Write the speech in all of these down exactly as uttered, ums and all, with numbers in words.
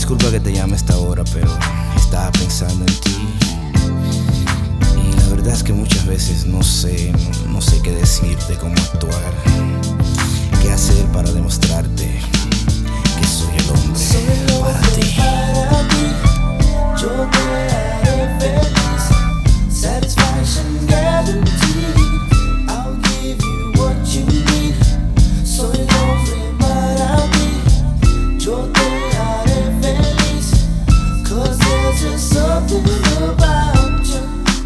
Disculpa que te llame a esta hora, pero estaba pensando en ti. Y la verdad es que muchas veces no sé, no, no sé qué decirte, cómo actuar, qué hacer para demostrarte que soy el hombre, soy el hombre para ti. Para ti, yo te haré feliz. Satisfaction guaranteed. I'll give you what you need. Soy el hombre para ti, yo te haré feliz. Cause there's just something about you.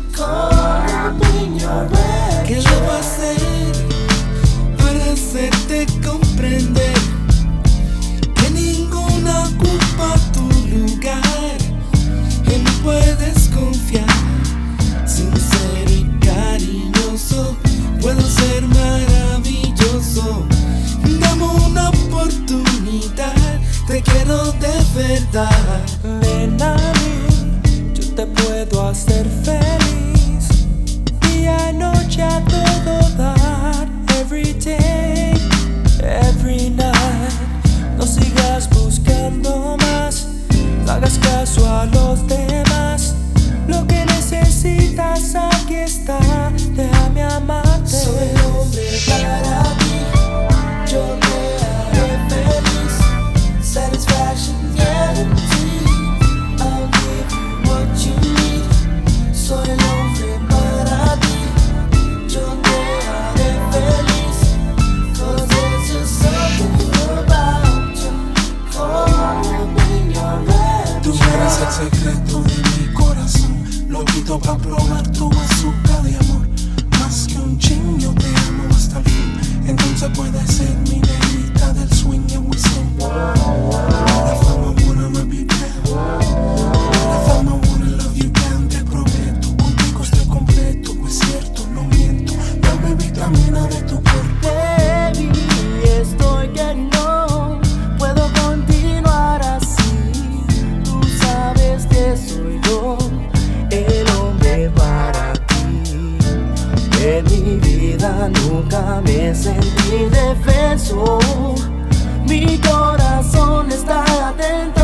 Call me your red. ¿Qué debo hacer para hacerte comprender que ninguna ocupa tu lugar? En mí puedes confiar, sincero y cariñoso, puedo ser maravilloso. Dame una oportunidad, te quiero de verdad. Ven a mí, yo te puedo hacer feliz. Día y noche a todo dar. Every day, every night. No sigas buscando más, no hagas caso a los demás. Lo que necesitas aquí está, déjame amarte. Soy el hombre para ti, yo te haré feliz. Satisfaction guaranteed. I'll give you what you need. Soy el hombre para ti, yo te haré feliz. Cause there's just something about you. Call me your red. Tú eres el secreto de mi corazón, lo quito pa' probar tu azúcar de amor. Más que un chin, yo te amo hasta el fin. Entonces puedes ser mi negrita del swing and we sing. La fama wanna me be down. La fama wanna love you down. Te prometo, contigo estoy completo. Es cierto, no miento. Dame vitamina de tu cuerpo. Baby, estoy que no puedo continuar así. Tú sabes que soy yo, el hombre para ti. En mi vida nunca me sentí defenso. Mi corazón está atento.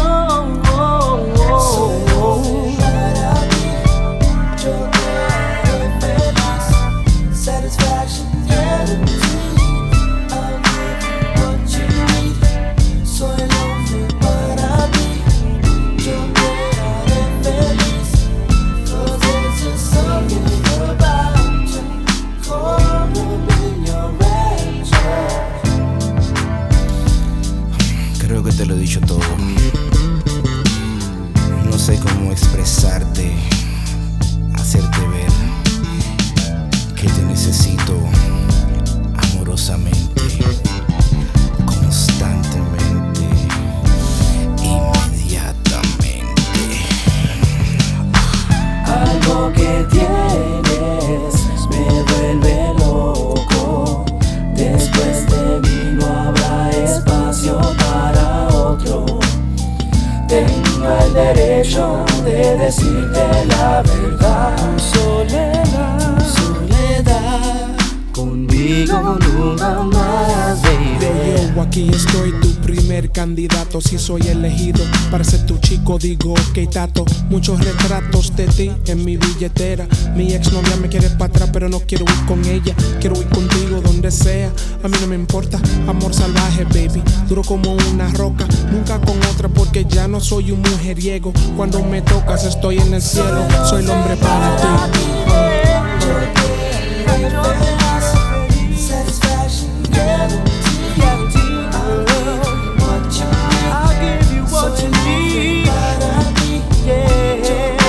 Soy el hombre para ti, yo te haré feliz. Satisfaction guaranteed. I'll give you what you need. Soy el hombre para ti, yo te haré feliz. Cause there's just something about you. Call me your angel. Creo que te lo he dicho todo. No sé cómo expresarte, hacerte ver que te necesito amorosamente, constantemente, inmediatamente. Algo que tienes me vuelve loco. Después de mí no habrá espacio para otro. Tengo el derecho de decirte la verdad. Soledad, soledad, conmigo nunca más, baby. Yo aquí estoy, tu primer candidato. Si soy elegido para ser tu chico, digo ok, tato. Muchos retratos de ti en mi billetera. Mi ex novia me quiere para atrás, pero no quiero ir con ella. Quiero ir contigo donde sea. A mí no me importa, amor salvaje, baby. Duro como una roca, nunca con otra, porque ya no soy un mujeriego. Cuando me tocas estoy en el cielo. Soy el hombre para ti. Satisfaction guaranteed. I'll give you what you need. Yeah,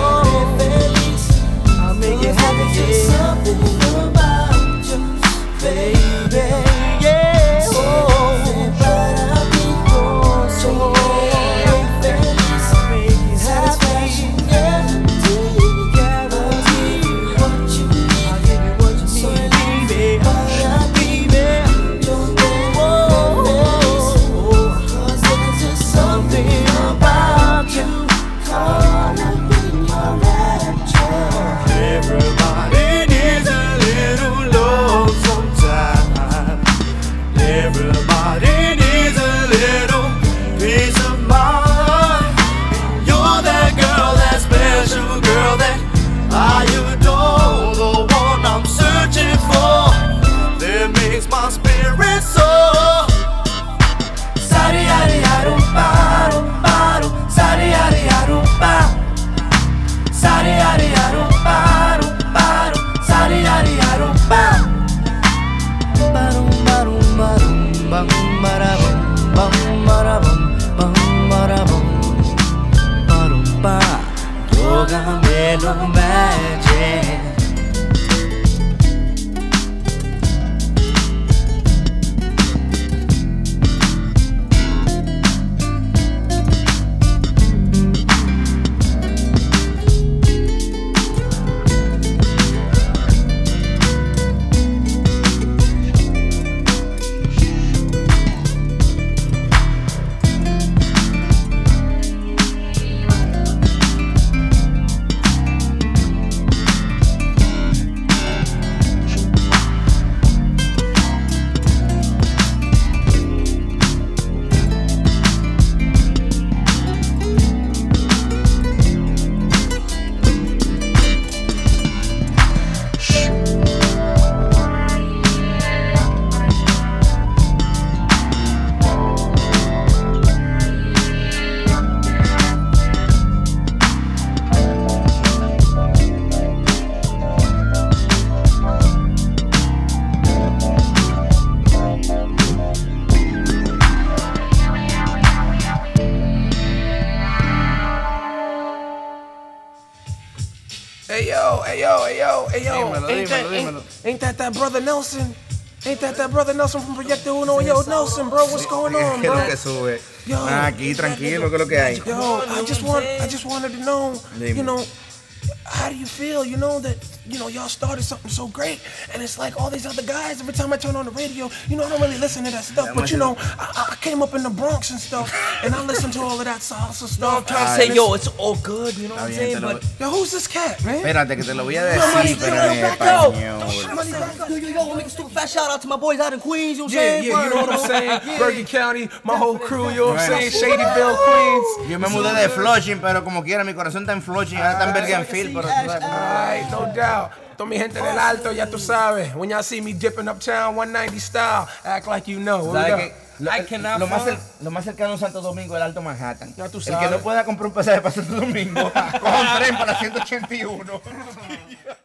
I'll make you happy. There's something about you, baby. Yeah, oh, para mí, oh, soy feliz. Satisfaction guaranteed. spirit soar. Sari ari arum parum parum, sari ari arum pa. Sari ari arum parum parum, sari ari arum pa. Barum barum barum bam barabum bam barabum bam barabum barum pa. Tócame lo magic. Hey yo, hey yo, hey yo, hey yo. Dímelo, ain't, dímelo, that, dímelo. Ain't, ain't that that brother Nelson? Ain't that that brother Nelson from Proyecto Uno? Yo, Nelson, bro, what's going on, ¿Qué es bro? lo que sube? Yo. Ah, aquí tranquilo, ¿qué es lo que hay? Yo, I just want, I just wanted to know, Dime. you know, how do you feel? You know that, you know, y'all started something so great, and it's like all these other guys. Every time I turn on the radio, you know, I don't really listen to that stuff, but you know, I, I came up in the Bronx and stuff, and I listened to all of that salsa stuff. I'm trying to say, yo, it's all good, you know what I'm Está bien, saying? te lo- But Yo, who's this cat, man? Espérate que te lo voy a money, decir, pero en back español. yo, yo, yo, make a stupid fat shout out to my boys out in Queens, you know what I'm Yeah, saying? yeah, you know what I'm Word, saying? yeah. Bergen County, my whole crew, you know what I'm Bueno. saying? Shadyville, Queens. Yo me mudé de Flushing, pero como quiera, mi corazón está en Flushing, ahora está en Bergenfield, pero tú sabes. Alright, no doubt. Toda mi gente del Alto, ya tú sabes. When y'all see me dipping uptown one ninety style, act like you know. What we ¿Sabes got? qué? Lo, I cannot lo, más find- cer- lo más cercano a Santo Domingo es el Alto Manhattan. Ya tú El que sabes. no pueda comprar un pasaje para Santo Domingo, coja un tren para la ciento ochenta y uno.